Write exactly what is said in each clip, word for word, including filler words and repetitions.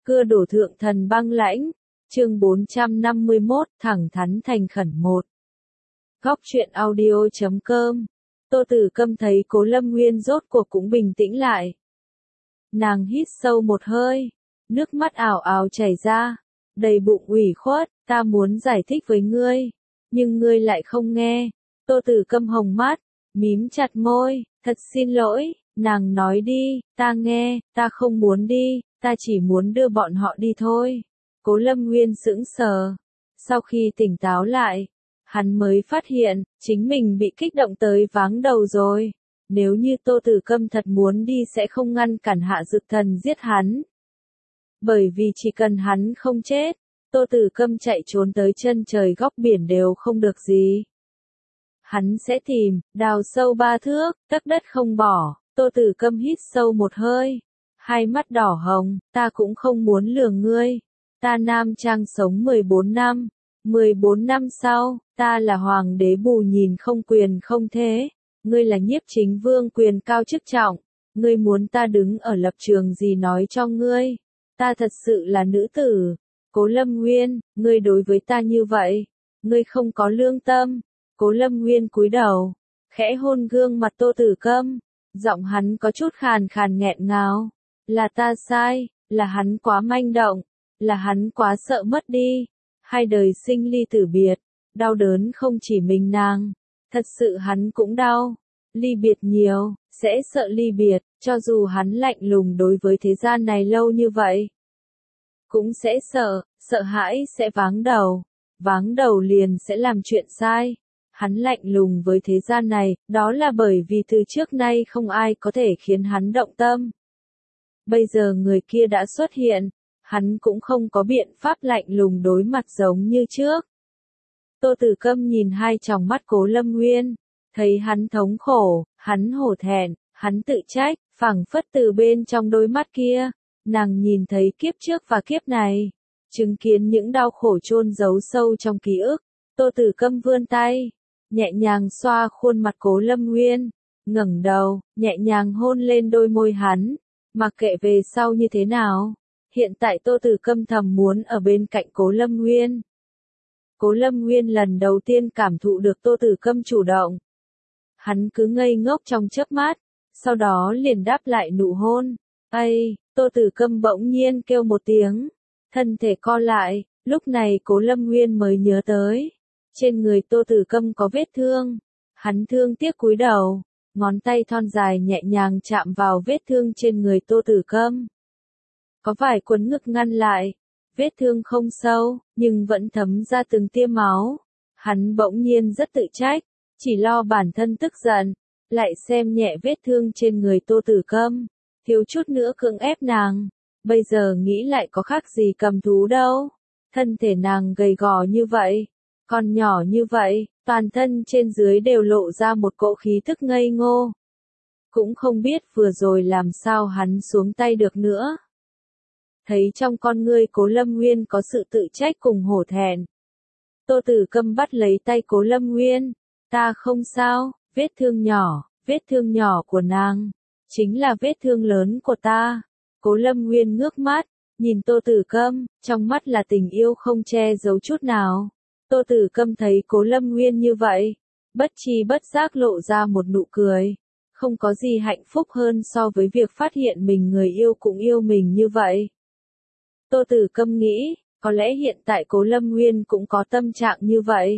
Cưa đổ thượng thần băng lãnh, chương bốn trăm năm mươi mốt, thẳng thắn thành khẩn một. Góc truyện audio chấm com. Tô Tử Câm thấy Cố Lâm Nguyên rốt cuộc cũng bình tĩnh lại. Nàng hít sâu một hơi, nước mắt ào ào chảy ra, đầy bụng ủy khuất, ta muốn giải thích với ngươi, nhưng ngươi lại không nghe. Tô Tử Câm hồng mắt, mím chặt môi, thật xin lỗi, nàng nói đi, ta nghe, ta không muốn đi, ta chỉ muốn đưa bọn họ đi thôi. Cố Lâm Nguyên sững sờ, sau khi tỉnh táo lại, hắn mới phát hiện, chính mình bị kích động tới váng đầu rồi. Nếu như Tô Tử Câm thật muốn đi sẽ không ngăn cản Hạ Dực Thần giết hắn. Bởi vì chỉ cần hắn không chết, Tô Tử Câm chạy trốn tới chân trời góc biển đều không được gì. Hắn sẽ tìm, đào sâu ba thước, tấc đất không bỏ. Tô Tử Câm hít sâu một hơi, hai mắt đỏ hồng, ta cũng không muốn lừa ngươi. Ta nam trang sống mười bốn năm, mười bốn năm sau, ta là hoàng đế bù nhìn không quyền không thế, ngươi là nhiếp chính vương quyền cao chức trọng, ngươi muốn ta đứng ở lập trường gì nói cho ngươi, ta thật sự là nữ tử. Cố Lâm Nguyên, ngươi đối với ta như vậy, ngươi không có lương tâm. Cố Lâm Nguyên cúi đầu, khẽ hôn gương mặt Tô Tử Câm, giọng hắn có chút khàn khàn nghẹn ngào, là ta sai, là hắn quá manh động, là hắn quá sợ mất đi, hai đời sinh ly tử biệt, đau đớn không chỉ mình nàng, thật sự hắn cũng đau, ly biệt nhiều, sẽ sợ ly biệt, cho dù hắn lạnh lùng đối với thế gian này lâu như vậy, cũng sẽ sợ, sợ hãi sẽ váng đầu, váng đầu liền sẽ làm chuyện sai. Hắn lạnh lùng với thế gian này, đó là bởi vì từ trước nay không ai có thể khiến hắn động tâm. Bây giờ người kia đã xuất hiện, hắn cũng không có biện pháp lạnh lùng đối mặt giống như trước. Tô Tử Câm nhìn hai tròng mắt Cố Lâm Nguyên, thấy hắn thống khổ, hắn hổ thẹn, hắn tự trách, phảng phất từ bên trong đôi mắt kia, nàng nhìn thấy kiếp trước và kiếp này, chứng kiến những đau khổ chôn giấu sâu trong ký ức. Tô Tử Câm vươn tay, nhẹ nhàng xoa khuôn mặt Cố Lâm Nguyên, ngẩng đầu, nhẹ nhàng hôn lên đôi môi hắn, mặc kệ về sau như thế nào, hiện tại Tô Tử Câm thầm muốn ở bên cạnh Cố Lâm Nguyên. Cố Lâm Nguyên lần đầu tiên cảm thụ được Tô Tử Câm chủ động. Hắn cứ ngây ngốc trong chớp mắt, sau đó liền đáp lại nụ hôn. Ây, Tô Tử Câm bỗng nhiên kêu một tiếng, thân thể co lại, lúc này Cố Lâm Nguyên mới nhớ tới. Trên người Tô Tử Câm có vết thương, hắn thương tiếc cúi đầu, ngón tay thon dài nhẹ nhàng chạm vào vết thương trên người Tô Tử Câm. Có vải quấn ngực ngăn lại, vết thương không sâu, nhưng vẫn thấm ra từng tia máu. Hắn bỗng nhiên rất tự trách, chỉ lo bản thân tức giận, lại xem nhẹ vết thương trên người Tô Tử Câm, thiếu chút nữa cưỡng ép nàng. Bây giờ nghĩ lại có khác gì cầm thú đâu, thân thể nàng gầy gò như vậy. Còn nhỏ như vậy, toàn thân trên dưới đều lộ ra một cỗ khí thức ngây ngô. Cũng không biết vừa rồi làm sao hắn xuống tay được nữa. Thấy trong con ngươi Cố Lâm Nguyên có sự tự trách cùng hổ thẹn. Tô Tử Câm bắt lấy tay Cố Lâm Nguyên, ta không sao, vết thương nhỏ, vết thương nhỏ của nàng, chính là vết thương lớn của ta. Cố Lâm Nguyên ngước mắt, nhìn Tô Tử Câm, trong mắt là tình yêu không che giấu chút nào. Tô Tử Câm thấy Cố Lâm Nguyên như vậy, bất tri bất giác lộ ra một nụ cười. Không có gì hạnh phúc hơn so với việc phát hiện mình người yêu cũng yêu mình như vậy. Tô Tử Câm nghĩ, có lẽ hiện tại Cố Lâm Nguyên cũng có tâm trạng như vậy.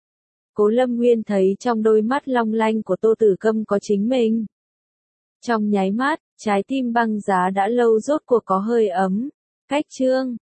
Cố Lâm Nguyên thấy trong đôi mắt long lanh của Tô Tử Câm có chính mình. Trong nháy mắt, trái tim băng giá đã lâu rốt cuộc có hơi ấm. Cách chương